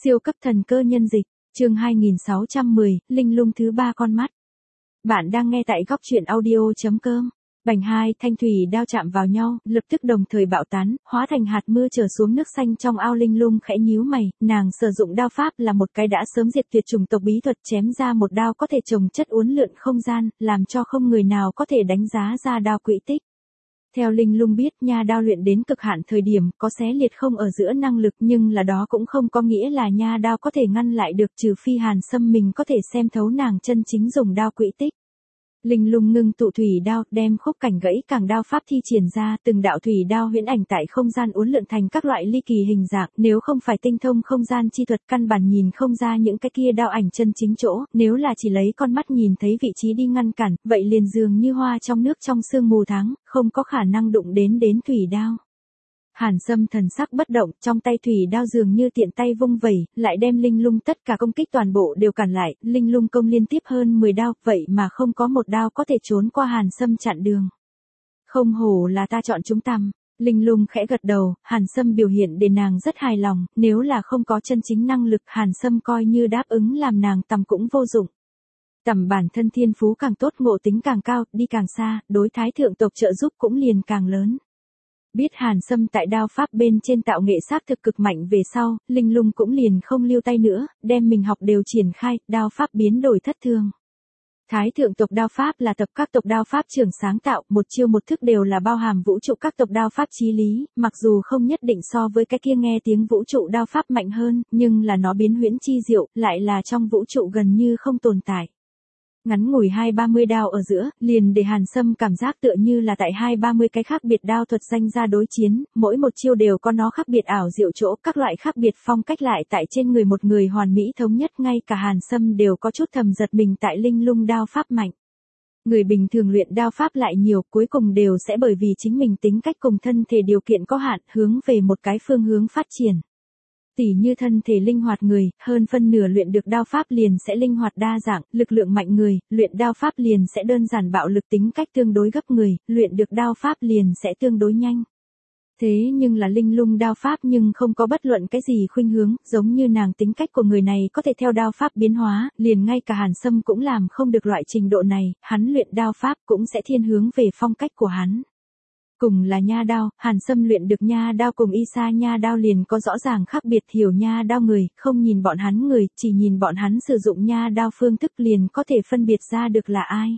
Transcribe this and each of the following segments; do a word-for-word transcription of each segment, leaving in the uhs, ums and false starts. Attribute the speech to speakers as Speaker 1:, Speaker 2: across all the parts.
Speaker 1: Siêu cấp thần cơ nhân dịch, chương hai nghìn sáu trăm mười, Linh lung thứ ba con mắt. Bạn đang nghe tại góc truyện audio.com. Bành hai thanh thủy đao chạm vào nhau, lập tức đồng thời bạo tán, hóa thành hạt mưa trở xuống nước xanh trong ao. Linh lung khẽ nhíu mày, nàng sử dụng đao pháp là một cái đã sớm diệt tuyệt chủng tộc bí thuật, chém ra một đao có thể trồng chất uốn lượn không gian, làm cho không người nào có thể đánh giá ra đao quỹ tích. Theo Linh lung biết, nha đao luyện đến cực hạn thời điểm, có xé liệt không ở giữa năng lực, nhưng là đó cũng không có nghĩa là nha đao có thể ngăn lại được, trừ phi Hàn Sâm mình có thể xem thấu nàng chân chính dùng đao quỹ tích. Linh lung ngưng tụ thủy đao, đem khúc cảnh gãy càng đao pháp thi triển ra, từng đạo thủy đao huyễn ảnh tại không gian uốn lượn thành các loại ly kỳ hình dạng, nếu không phải tinh thông không gian chi thuật căn bản nhìn không ra những cái kia đao ảnh chân chính chỗ, nếu là chỉ lấy con mắt nhìn thấy vị trí đi ngăn cản, vậy liền dường như hoa trong nước trong sương mù tháng, không có khả năng đụng đến đến thủy đao. Hàn Sâm thần sắc bất động, trong tay thủy đao dường như tiện tay vung vẩy, lại đem Linh lung tất cả công kích toàn bộ đều cản lại, Linh lung công liên tiếp hơn mười đao, vậy mà không có một đao có thể trốn qua Hàn Sâm chặn đường. Không hổ là ta chọn chúng tằm. Linh lung khẽ gật đầu, Hàn Sâm biểu hiện để nàng rất hài lòng, nếu là không có chân chính năng lực, Hàn Sâm coi như đáp ứng làm nàng tằm cũng vô dụng. Tằm bản thân thiên phú càng tốt, ngộ tính càng cao, đi càng xa, đối thái thượng tộc trợ giúp cũng liền càng lớn. Biết Hàn Sâm tại đao pháp bên trên tạo nghệ xác thực cực mạnh về sau, Linh lung cũng liền không lưu tay nữa, đem mình học đều triển khai, đao pháp biến đổi thất thường. Thái thượng tộc đao pháp là tập các tộc đao pháp trưởng sáng tạo, một chiêu một thức đều là bao hàm vũ trụ các tộc đao pháp chí lý, mặc dù không nhất định so với cái kia nghe tiếng vũ trụ đao pháp mạnh hơn, nhưng là nó biến huyễn chi diệu, lại là trong vũ trụ gần như không tồn tại. Ngắn ngủi hai ba mươi đao ở giữa, liền để Hàn Sâm cảm giác tựa như là tại hai ba mươi cái khác biệt đao thuật danh ra đối chiến, mỗi một chiêu đều có nó khác biệt ảo diệu chỗ, các loại khác biệt phong cách lại tại trên người một người hoàn mỹ thống nhất, ngay cả Hàn Sâm đều có chút thầm giật mình tại Linh lung đao pháp mạnh. Người bình thường luyện đao pháp lại nhiều, cuối cùng đều sẽ bởi vì chính mình tính cách cùng thân thể điều kiện có hạn, hướng về một cái phương hướng phát triển. Tỉ như thân thể linh hoạt người, hơn phân nửa luyện được đao pháp liền sẽ linh hoạt đa dạng, lực lượng mạnh người, luyện đao pháp liền sẽ đơn giản bạo lực, tính cách tương đối gấp người, luyện được đao pháp liền sẽ tương đối nhanh. Thế nhưng là Linh lung đao pháp nhưng không có bất luận cái gì khuynh hướng, giống như nàng tính cách của người này có thể theo đao pháp biến hóa, liền ngay cả Hàn Sâm cũng làm không được loại trình độ này, hắn luyện đao pháp cũng sẽ thiên hướng về phong cách của hắn. Cùng là nha đao, Hàn Sâm luyện được nha đao cùng y sa nha đao liền có rõ ràng khác biệt, hiểu nha đao người, không nhìn bọn hắn người, chỉ nhìn bọn hắn sử dụng nha đao phương thức liền có thể phân biệt ra được là ai.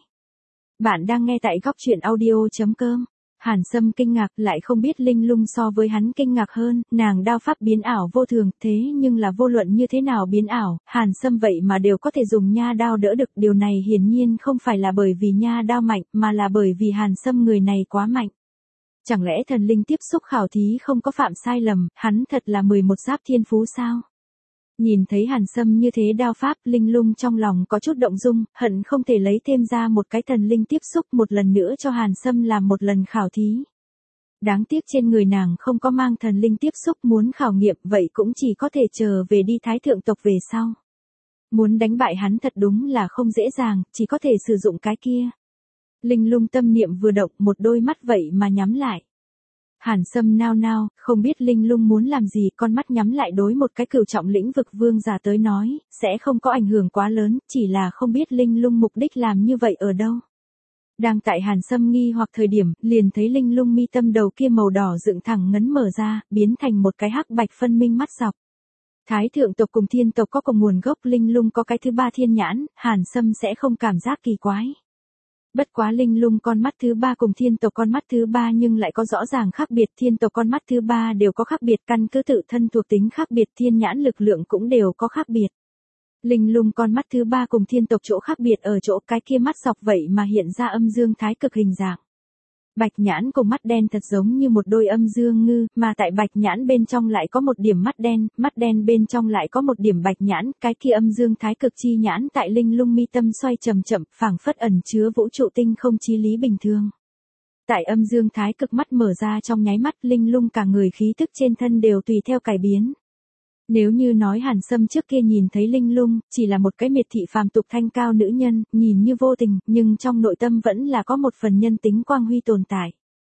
Speaker 1: Bạn đang nghe tại góc truyện audio.com. Hàn Sâm kinh ngạc, lại không biết Linh lung so với hắn kinh ngạc hơn, nàng đao pháp biến ảo vô thường, thế nhưng là vô luận như thế nào biến ảo, Hàn Sâm vậy mà đều có thể dùng nha đao đỡ được, điều này hiển nhiên không phải là bởi vì nha đao mạnh, mà là bởi vì Hàn Sâm người này quá mạnh. Chẳng lẽ thần linh tiếp xúc khảo thí không có phạm sai lầm, hắn thật là mười một giáp thiên phú sao? Nhìn thấy Hàn Sâm như thế đao pháp, Linh lung trong lòng có chút động dung, hận không thể lấy thêm ra một cái thần linh tiếp xúc một lần nữa cho Hàn Sâm làm một lần khảo thí. Đáng tiếc trên người nàng không có mang thần linh tiếp xúc, muốn khảo nghiệm vậy cũng chỉ có thể chờ về đi thái thượng tộc về sau. Muốn đánh bại hắn thật đúng là không dễ dàng, chỉ có thể sử dụng cái kia. Linh lung tâm niệm vừa động, một đôi mắt vậy mà nhắm lại. Hàn Sâm nao nao, không biết Linh lung muốn làm gì, con mắt nhắm lại đối một cái cửu trọng lĩnh vực vương giả tới nói, sẽ không có ảnh hưởng quá lớn, chỉ là không biết Linh lung mục đích làm như vậy ở đâu. Đang tại Hàn Sâm nghi hoặc thời điểm, liền thấy Linh lung mi tâm đầu kia màu đỏ dựng thẳng ngấn mở ra, biến thành một cái hắc bạch phân minh mắt dọc. Thái thượng tộc cùng thiên tộc có cùng nguồn gốc, Linh lung có cái thứ ba thiên nhãn, Hàn Sâm sẽ không cảm giác kỳ quái. Bất quá Linh lung con mắt thứ ba cùng thiên tộc con mắt thứ ba nhưng lại có rõ ràng khác biệt, thiên tộc con mắt thứ ba đều có khác biệt, căn cứ tự thân thuộc tính khác biệt, thiên nhãn lực lượng cũng đều có khác biệt. Linh lung con mắt thứ ba cùng thiên tộc chỗ khác biệt ở chỗ cái kia mắt dọc vậy mà hiện ra âm dương thái cực hình dạng. Bạch nhãn cùng mắt đen thật giống như một đôi âm dương ngư, mà tại bạch nhãn bên trong lại có một điểm mắt đen, mắt đen bên trong lại có một điểm bạch nhãn, cái kia âm dương thái cực chi nhãn tại Linh lung mi tâm xoay chậm chậm, phảng phất ẩn chứa vũ trụ tinh không chí lý bình thường. Tại âm dương thái cực mắt mở ra trong nháy mắt, Linh lung cả người khí tức trên thân đều tùy theo cải biến. Nếu như nói Hàn Sâm trước kia nhìn thấy Linh lung, chỉ là một cái miệt thị phàm tục thanh cao nữ nhân, nhìn như vô tình, nhưng trong nội tâm vẫn là có một phần nhân tính quang huy tồn tại.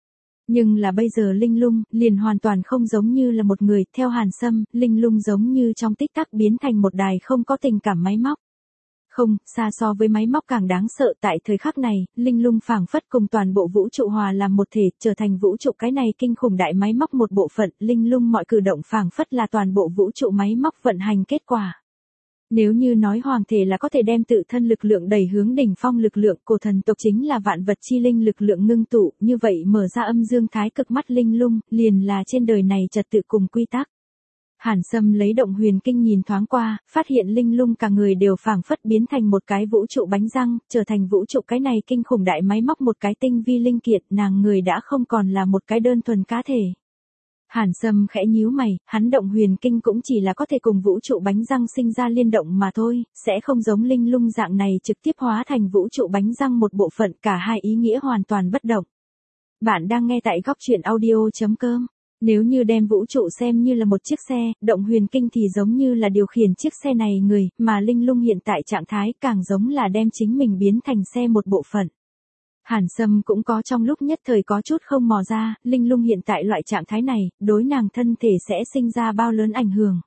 Speaker 1: Nhưng là bây giờ Linh Lung, liền hoàn toàn không giống như là một người, theo Hàn Sâm, Linh Lung giống như trong tích tắc biến thành một đài không có tình cảm máy móc. Không, xa so với máy móc càng đáng sợ tại thời khắc này, Linh Lung phảng phất cùng toàn bộ vũ trụ hòa làm một thể, trở thành vũ trụ cái này kinh khủng đại máy móc một bộ phận, Linh Lung mọi cử động phảng phất là toàn bộ vũ trụ máy móc vận hành kết quả. Nếu như nói hoàng thể là có thể đem tự thân lực lượng đẩy hướng đỉnh phong lực lượng, cổ thần tộc chính là vạn vật chi linh lực lượng ngưng tụ, như vậy mở ra âm dương thái cực mắt Linh Lung, liền là trên đời này trật tự cùng quy tắc. Hàn Sâm lấy động huyền kinh nhìn thoáng qua, phát hiện Linh Lung cả người đều phảng phất biến thành một cái vũ trụ bánh răng, trở thành vũ trụ cái này kinh khủng đại máy móc một cái tinh vi linh kiệt, nàng người đã không còn là một cái đơn thuần cá thể. Hàn Sâm khẽ nhíu mày, hắn động huyền kinh cũng chỉ là có thể cùng vũ trụ bánh răng sinh ra liên động mà thôi, sẽ không giống Linh Lung dạng này trực tiếp hóa thành vũ trụ bánh răng một bộ phận, cả hai ý nghĩa hoàn toàn bất động. Bạn đang nghe tại góc truyện audio.com. Nếu như đem vũ trụ xem như là một chiếc xe, động huyền kinh thì giống như là điều khiển chiếc xe này người, mà Linh Lung hiện tại trạng thái càng giống là đem chính mình biến thành xe một bộ phận. Hàn Sâm cũng có trong lúc nhất thời có chút không mò ra, Linh Lung hiện tại loại trạng thái này, đối nàng thân thể sẽ sinh ra bao lớn ảnh hưởng.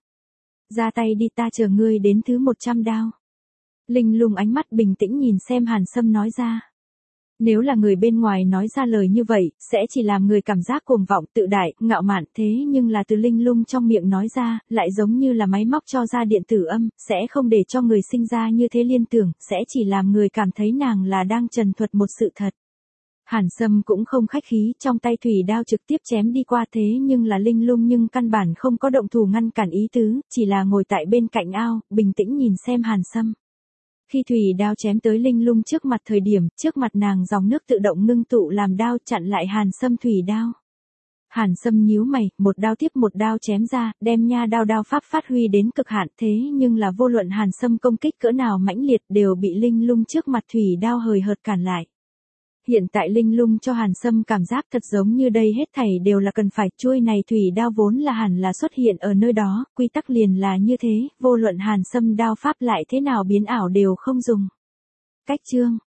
Speaker 1: Ra tay đi, ta chờ ngươi đến thứ một trăm đao. Linh Lung ánh mắt bình tĩnh nhìn xem Hàn Sâm nói ra. Nếu là người bên ngoài nói ra lời như vậy, sẽ chỉ làm người cảm giác cuồng vọng, tự đại, ngạo mạn, thế nhưng là từ Linh Lung trong miệng nói ra, lại giống như là máy móc cho ra điện tử âm, sẽ không để cho người sinh ra như thế liên tưởng, sẽ chỉ làm người cảm thấy nàng là đang trần thuật một sự thật. Hàn Sâm cũng không khách khí, trong tay thủy đao trực tiếp chém đi qua, thế nhưng là Linh Lung nhưng căn bản không có động thủ ngăn cản ý tứ, chỉ là ngồi tại bên cạnh ao, bình tĩnh nhìn xem Hàn Sâm. Khi thủy đao chém tới Linh Lung trước mặt thời điểm, trước mặt nàng dòng nước tự động ngưng tụ làm đao chặn lại Hàn Sâm thủy đao. Hàn Sâm nhíu mày, một đao tiếp một đao chém ra, đem nha đao đao pháp phát huy đến cực hạn, thế nhưng là vô luận Hàn Sâm công kích cỡ nào mãnh liệt đều bị Linh Lung trước mặt thủy đao hời hợt cản lại. Hiện tại Linh Lung cho Hàn Sâm cảm giác thật giống như đây hết thảy đều là cần phải, chuôi này thủy đao vốn là hẳn là xuất hiện ở nơi đó, quy tắc liền là như thế, vô luận Hàn Sâm đao pháp lại thế nào biến ảo đều không dùng. Cách chương